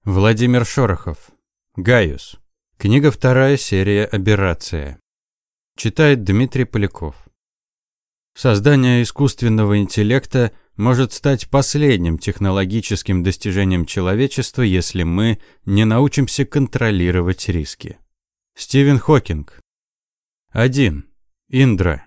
Владимир Шорохов. Гaius. Книга 2, серия «Аберрация». Читает Дмитрий Поляков. Создание искусственного интеллекта может стать последним технологическим достижением человечества, если мы не научимся контролировать риски. Стивен Хокинг. 1. Индра.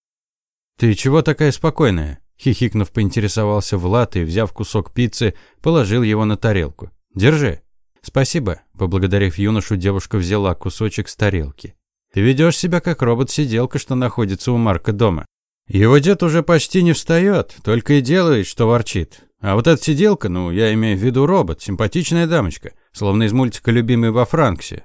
«Ты чего такая спокойная?» – хихикнув, поинтересовался Влад и, взяв кусок пиццы, положил его на тарелку. «Держи». «Спасибо», – поблагодарив юношу, девушка взяла кусочек с тарелки. «Ты ведешь себя как робот-сиделка, что находится у Марка дома. Его дед уже почти не встает, только и делает, что ворчит. А вот эта сиделка, я имею в виду робот, симпатичная дамочка, словно из мультика «Любимый во Франксе».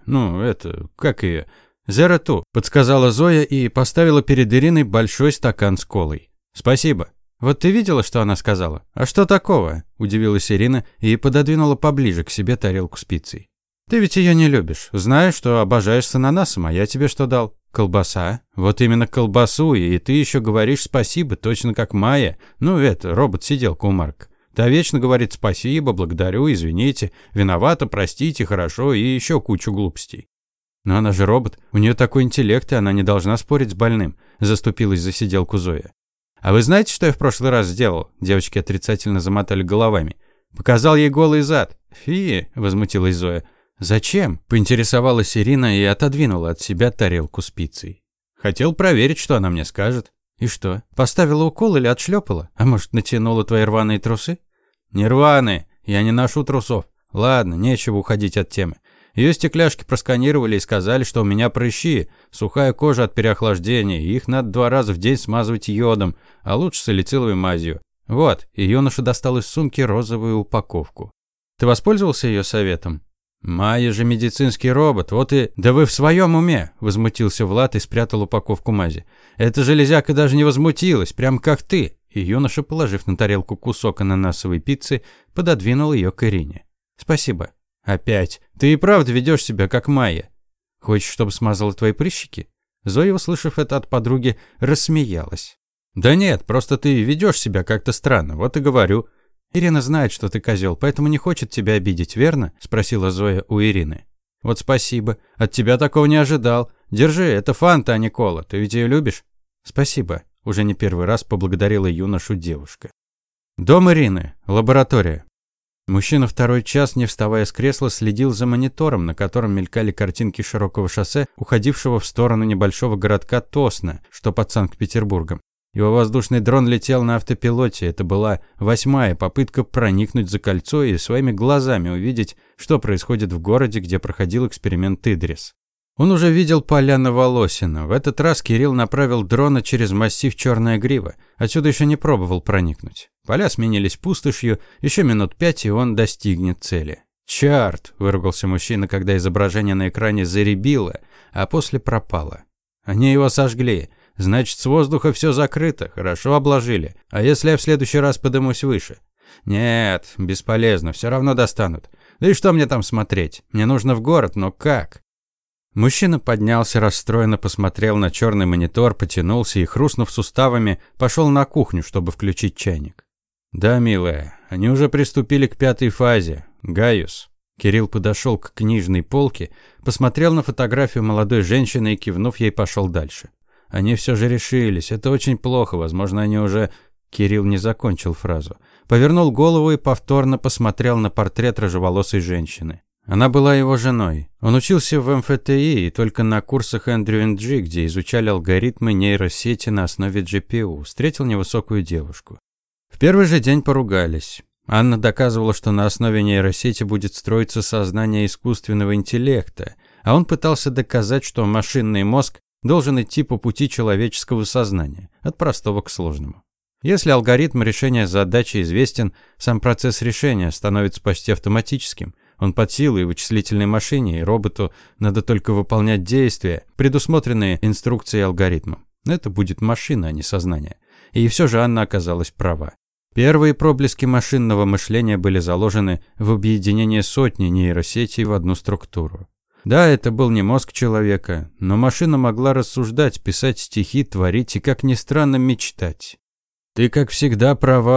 Как ее? «Зеро Ту», – подсказала Зоя и поставила перед Ириной большой стакан с колой. «Спасибо». «Вот ты видела, что она сказала? А что такого?» – удивилась Ирина и пододвинула поближе к себе тарелку с пиццей. «Ты ведь ее не любишь. Знаешь, что обожаешь с ананасом, а я тебе что дал? Колбаса. Вот именно колбасу, и ты еще говоришь спасибо, точно как Майя. Робот-сиделка у Марка. Та вечно говорит спасибо, благодарю, извините, виновата, простите, хорошо и еще кучу глупостей». «Но она же робот, у нее такой интеллект, и она не должна спорить с больным», – заступилась за сиделку Зоя. «А вы знаете, что я в прошлый раз сделал?» Девочки отрицательно замотали головами. «Показал ей голый зад». «Фи!» – возмутилась Зоя. «Зачем?» – поинтересовалась Ирина и отодвинула от себя тарелку с пиццей. «Хотел проверить, что она мне скажет». «И что? Поставила укол или отшлепала? А может, натянула твои рваные трусы?» «Не рваные. Я не ношу трусов. Ладно, нечего уходить от темы. Ее стекляшки просканировали и сказали, что у меня прыщи, сухая кожа от переохлаждения, и их надо 2 раза в день смазывать йодом, а лучше салициловой мазью. Вот», и юноша достал из сумки розовую упаковку. «Ты воспользовался ее советом?» «Майя же медицинский робот, вот и...» «Да вы в своем уме?» – возмутился Влад и спрятал упаковку мази. «Эта железяка даже не возмутилась, прям как ты». И юноша, положив на тарелку кусок ананасовой пиццы, пододвинул ее к Ирине. «Спасибо». «Опять? Ты и правда ведешь себя как Майя. Хочешь, чтобы смазала твои прыщики?» Зоя, услышав это от подруги, рассмеялась. «Да нет, просто ты ведешь себя как-то странно, вот и говорю». «Ирина знает, что ты козел, поэтому не хочет тебя обидеть, верно?» – спросила Зоя у Ирины. «Вот спасибо. От тебя такого не ожидал. Держи, это фанта, а не кола. Ты ведь ее любишь?» «Спасибо», – уже не первый раз поблагодарила юношу девушка. Дом Ирины. Лаборатория. Мужчина второй час, не вставая с кресла, следил за монитором, на котором мелькали картинки широкого шоссе, уходившего в сторону небольшого городка Тосна, что под Санкт-Петербургом. Его воздушный дрон летел на автопилоте. Это была 8-я попытка проникнуть за кольцо и своими глазами увидеть, что происходит в городе, где проходил эксперимент Идрис. Он уже видел поля Новолосино. В этот раз Кирилл направил дрона через массив Черная Грива. Отсюда еще не пробовал проникнуть. Поля сменились пустошью, еще минут 5, и он достигнет цели. «Чарт!» – выругался мужчина, когда изображение на экране заребило, а после пропало. Они его сожгли. Значит, с воздуха все закрыто, хорошо обложили. А если я в следующий раз подымусь выше? Нет, бесполезно, все равно достанут. Да и что мне там смотреть? Мне нужно в город, но как? Мужчина поднялся, расстроенно посмотрел на черный монитор, потянулся и, хрустнув суставами, пошел на кухню, чтобы включить чайник. «Да, милая, они уже приступили к 5-й фазе. Гaius». Кирилл подошел к книжной полке, посмотрел на фотографию молодой женщины и, кивнув ей, пошел дальше. «Они все же решились. Это очень плохо. Возможно, они уже...» Кирилл не закончил фразу. Повернул голову и повторно посмотрел на портрет рыжеволосой женщины. Она была его женой. Он учился в МФТИ и только на курсах Эндрю & Джи, где изучали алгоритмы нейросети на основе GPU, встретил невысокую девушку. В первый же день поругались. Анна доказывала, что на основе нейросети будет строиться сознание искусственного интеллекта, а он пытался доказать, что машинный мозг должен идти по пути человеческого сознания, от простого к сложному. Если алгоритм решения задачи известен, сам процесс решения становится почти автоматическим. Он под силой вычислительной машине, и роботу надо только выполнять действия, предусмотренные инструкцией алгоритмом. Это будет машина, а не сознание. И все же Анна оказалась права. Первые проблески машинного мышления были заложены в объединение сотни нейросетей в одну структуру. Да, это был не мозг человека, но машина могла рассуждать, писать стихи, творить и, как ни странно, мечтать. «Ты, как всегда, права.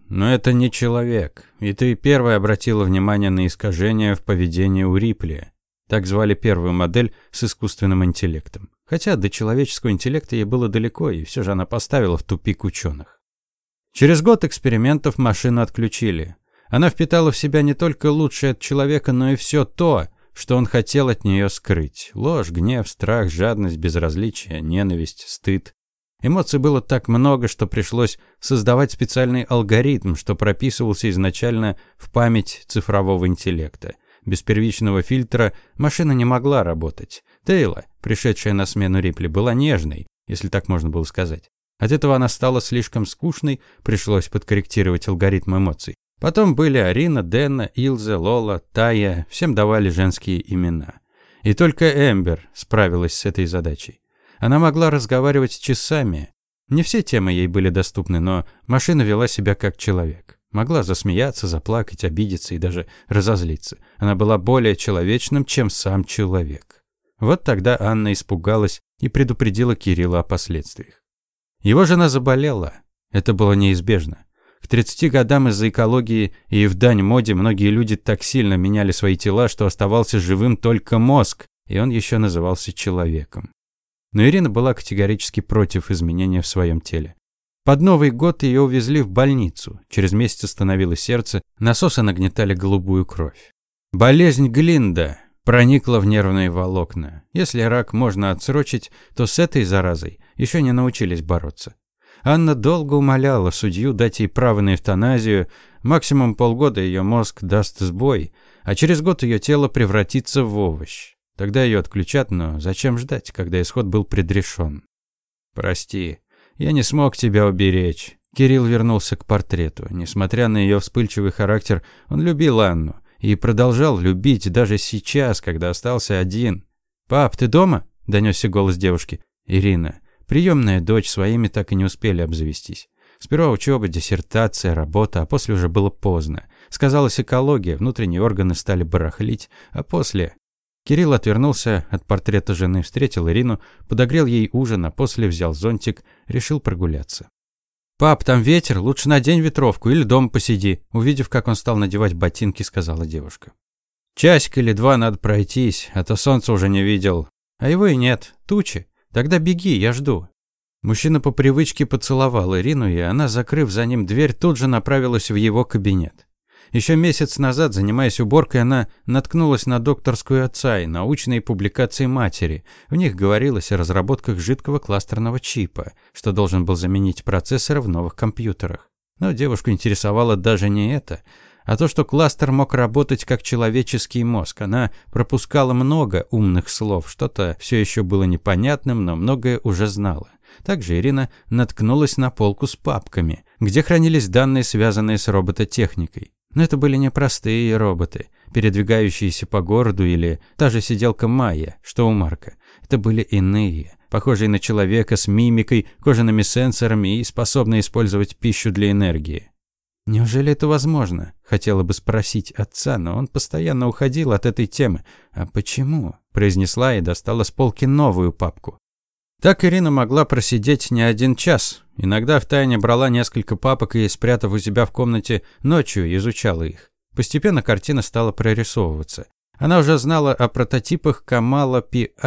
но это не человек. И ты первая обратила внимание на искажения в поведении у Рипли. Так звали первую модель с искусственным интеллектом. Хотя до человеческого интеллекта ей было далеко, и все же она поставила в тупик ученых. Через год экспериментов машину отключили. Она впитала в себя не только лучшее от человека, но и все то, что он хотел от нее скрыть. Ложь, гнев, страх, жадность, безразличие, ненависть, стыд. Эмоций было так много, что пришлось создавать специальный алгоритм, что прописывался изначально в память цифрового интеллекта. Без первичного фильтра машина не могла работать. Тейла, пришедшая на смену Рипли, была нежной, если так можно было сказать. От этого она стала слишком скучной, пришлось подкорректировать алгоритм эмоций. Потом были Арина, Дэна, Илза, Лола, Тая, всем давали женские имена. И только Эмбер справилась с этой задачей. Она могла разговаривать часами. Не все темы ей были доступны, но машина вела себя как человек. Могла засмеяться, заплакать, обидеться и даже разозлиться. Она была более человечным, чем сам человек. Вот тогда Анна испугалась и предупредила Кирилла о последствиях. Его жена заболела. Это было неизбежно. К 30 годам из-за экологии и в дань моде многие люди так сильно меняли свои тела, что оставался живым только мозг, и он еще назывался человеком. Но Ирина была категорически против изменения в своем теле. Под Новый год ее увезли в больницу. Через месяц остановилось сердце, насосы нагнетали голубую кровь. Болезнь Глинда проникла в нервные волокна. Если рак можно отсрочить, то с этой заразой еще не научились бороться. Анна долго умоляла судью дать ей право на эвтаназию. Максимум полгода ее мозг даст сбой, а через год ее тело превратится в овощ. Тогда ее отключат, но зачем ждать, когда исход был предрешен? «Прости, я не смог тебя уберечь». Кирилл вернулся к портрету. Несмотря на ее вспыльчивый характер, он любил Анну и продолжал любить даже сейчас, когда остался один. «Пап, ты дома?» – донесся голос девушки. «Ирина». Приемная дочь, своими так и не успели обзавестись. Сперва учеба, диссертация, работа, а после уже было поздно. Сказалась экология, внутренние органы стали барахлить, а после... Кирилл отвернулся от портрета жены, встретил Ирину, подогрел ей ужин, а после взял зонтик, решил прогуляться. «Пап, там ветер, лучше надень ветровку или дома посиди», увидев, как он стал надевать ботинки, сказала девушка. «Часик или два надо пройтись, а то солнца уже не видел. А его и нет, тучи. Тогда беги, я жду». Мужчина по привычке поцеловал Ирину, и она, закрыв за ним дверь, тут же направилась в его кабинет. Еще месяц назад, занимаясь уборкой, она наткнулась на докторскую отца и научные публикации матери. В них говорилось о разработках жидкого кластерного чипа, что должен был заменить процессоры в новых компьютерах. Но девушку интересовало даже не это, а то, что кластер мог работать как человеческий мозг. Она пропускала много умных слов, что-то все еще было непонятным, но многое уже знала. Также Ирина наткнулась на полку с папками, где хранились данные, связанные с робототехникой. Но это были не простые роботы, передвигающиеся по городу, или та же сиделка Майя, что у Марка. Это были иные, похожие на человека с мимикой, кожаными сенсорами и способные использовать пищу для энергии. «Неужели это возможно?» – хотела бы спросить отца, но он постоянно уходил от этой темы. «А почему?» – произнесла и достала с полки новую папку. Так Ирина могла просидеть не один час. Иногда втайне брала несколько папок и, спрятав у себя в комнате, ночью изучала их. Постепенно картина стала прорисовываться. Она уже знала о прототипах Камала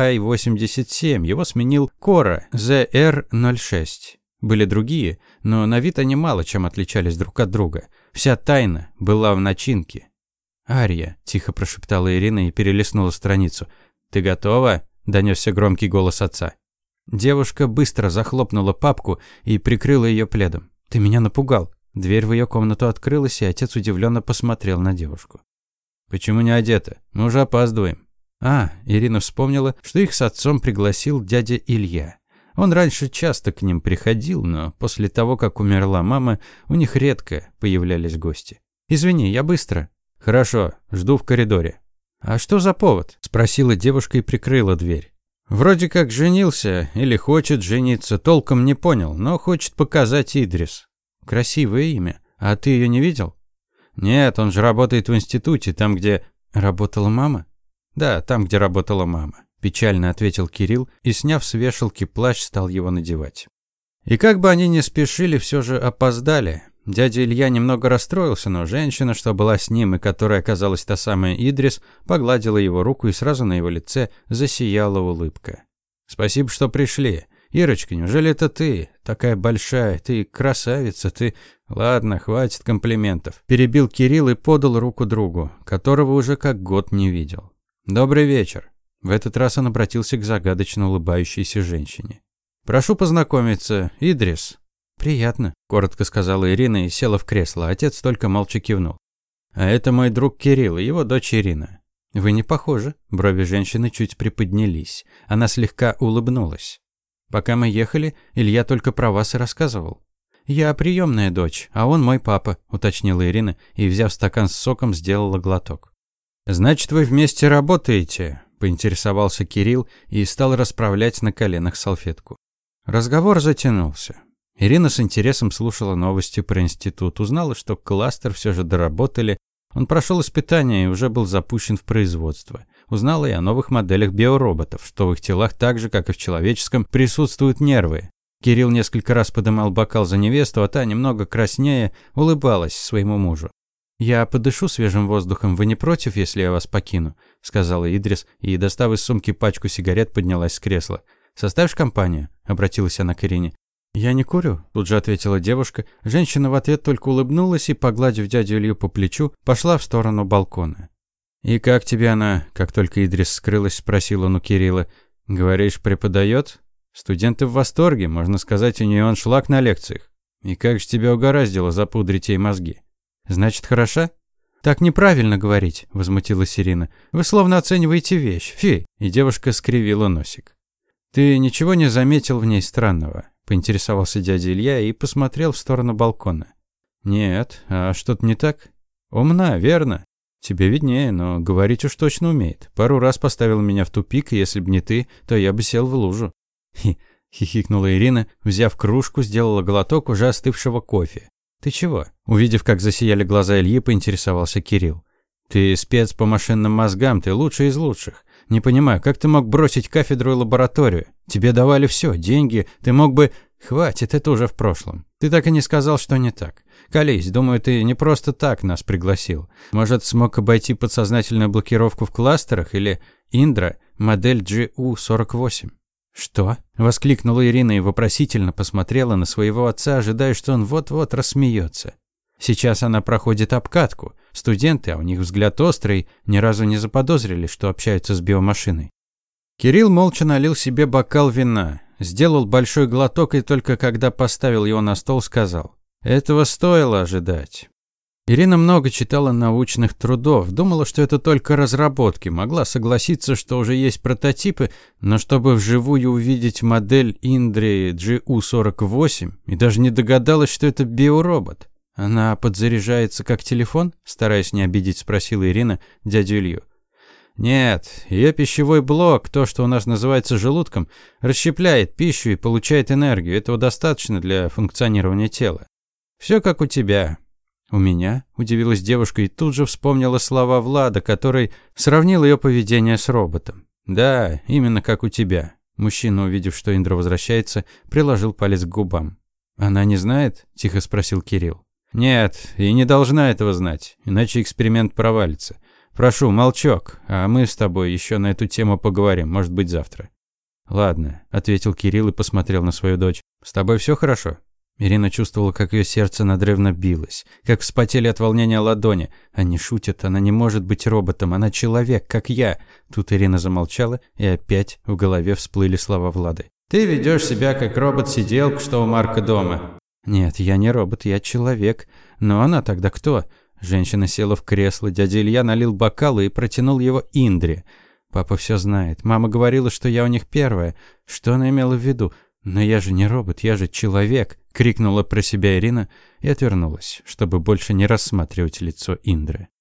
PI-87, его сменил Кора ZR-06. Были другие, но на вид они мало чем отличались друг от друга. Вся тайна была в начинке. «Ария», – тихо прошептала Ирина и перелистнула страницу. «Ты готова?» – донесся громкий голос отца. Девушка быстро захлопнула папку и прикрыла ее пледом. «Ты меня напугал». Дверь в ее комнату открылась, и отец удивленно посмотрел на девушку. «Почему не одета? Мы уже опаздываем». Ирина вспомнила, что их с отцом пригласил дядя Илья. Он раньше часто к ним приходил, но после того, как умерла мама, у них редко появлялись гости. «Извини, я быстро». «Хорошо, жду в коридоре». «А что за повод?» – спросила девушка и прикрыла дверь. «Вроде как женился или хочет жениться, толком не понял, но хочет показать Идрис». «Красивое имя. А ты ее не видел?» «Нет, он же работает в институте, там, где...» «Работала мама?» «Да, там, где работала мама», – печально ответил Кирилл и, сняв с вешалки плащ, стал его надевать. И как бы они ни спешили, все же опоздали. Дядя Илья немного расстроился, но женщина, что была с ним и которая оказалась та самая Идрис, погладила его руку, и сразу на его лице засияла улыбка. «Спасибо, что пришли. Ирочка, неужели это ты? Такая большая, ты красавица, ты...» «Ладно, хватит комплиментов», – перебил Кирилл и подал руку другу, которого уже как год не видел. «Добрый вечер». В этот раз он обратился к загадочно улыбающейся женщине. «Прошу познакомиться, Идрис». «Приятно», – коротко сказала Ирина и села в кресло. Отец только молча кивнул. «А это мой друг Кирилл и его дочь Ирина». «Вы не похожи». Брови женщины чуть приподнялись. Она слегка улыбнулась. «Пока мы ехали, Илья только про вас и рассказывал». «Я приемная дочь, а он мой папа», – уточнила Ирина и, взяв стакан с соком, сделала глоток. «Значит, вы вместе работаете?» – поинтересовался Кирилл и стал расправлять на коленах салфетку. Разговор затянулся. Ирина с интересом слушала новости про институт, узнала, что кластер все же доработали. Он прошел испытания и уже был запущен в производство. Узнала и о новых моделях биороботов, что в их телах так же, как и в человеческом, присутствуют нервы. Кирилл несколько раз подымал бокал за невесту, а та, немного краснея, улыбалась своему мужу. «Я подышу свежим воздухом, вы не против, если я вас покину?» – сказала Идрис и, достав из сумки пачку сигарет, поднялась с кресла. «Составишь компанию?» – обратилась она к Ирине. «Я не курю», – тут же ответила девушка. Женщина в ответ только улыбнулась и, погладив дядю Илью по плечу, пошла в сторону балкона. «И как тебе она?» – как только Идрис скрылась, спросил он у Кирилла. «Говоришь, преподает?» «Студенты в восторге, можно сказать, у нее аншлаг на лекциях. И как же тебя угораздило запудрить ей мозги?» «Значит, хороша?» «Так неправильно говорить», – возмутилась Ирина. «Вы словно оцениваете вещь. Фи!» И девушка скривила носик. «Ты ничего не заметил в ней странного?» – поинтересовался дядя Илья и посмотрел в сторону балкона. «Нет, а что-то не так?» «Умна, верно?» «Тебе виднее, но говорить уж точно умеет. Пару раз поставил меня в тупик, и если бы не ты, то я бы сел в лужу». Хихикнула Ирина, взяв кружку, сделала глоток уже остывшего кофе. «Ты чего?» Увидев, как засияли глаза Ильи, поинтересовался Кирилл. «Ты спец по машинным мозгам, ты лучший из лучших. Не понимаю, как ты мог бросить кафедру и лабораторию? Тебе давали все, деньги, ты мог бы...» «Хватит, это уже в прошлом. Ты так и не сказал, что не так. Колись, думаю, ты не просто так нас пригласил. Может, смог обойти подсознательную блокировку в кластерах или Индра, модель GU48?» «Что?» – воскликнула Ирина и вопросительно посмотрела на своего отца, ожидая, что он вот-вот рассмеется. Сейчас она проходит обкатку. Студенты, а у них взгляд острый, ни разу не заподозрили, что общаются с биомашиной. Кирилл молча налил себе бокал вина, сделал большой глоток и только когда поставил его на стол, сказал: «Этого стоило ожидать». Ирина много читала научных трудов, думала, что это только разработки, могла согласиться, что уже есть прототипы, но чтобы вживую увидеть модель Индри GU48, и даже не догадалась, что это биоробот. «Она подзаряжается как телефон?» – стараясь не обидеть, спросила Ирина дядю Илью. «Нет, ее пищевой блок, то, что у нас называется желудком, расщепляет пищу и получает энергию. Этого достаточно для функционирования тела. Все как у тебя». «У меня?» – удивилась девушка и тут же вспомнила слова Влада, который сравнил ее поведение с роботом. «Да, именно как у тебя». Мужчина, увидев, что Индра возвращается, приложил палец к губам. «Она не знает?» – тихо спросил Кирилл. «Нет, и не должна этого знать, иначе эксперимент провалится. Прошу, молчок, а мы с тобой еще на эту тему поговорим, может быть, завтра». «Ладно», – ответил Кирилл и посмотрел на свою дочь. «С тобой все хорошо?» Ирина чувствовала, как ее сердце надрывно билось, как вспотели от волнения ладони. Они шутят, она не может быть роботом, она человек, как я. Тут Ирина замолчала, и опять в голове всплыли слова Влады. «Ты ведешь себя как робот-сиделка, что у Марка дома». «Нет, я не робот, я человек. Но она тогда кто?» Женщина села в кресло, дядя Илья налил бокал и протянул его Индре. «Папа все знает. Мама говорила, что я у них первая. Что она имела в виду? Но я же не робот, я же человек!» — крикнула про себя Ирина и отвернулась, чтобы больше не рассматривать лицо Индры.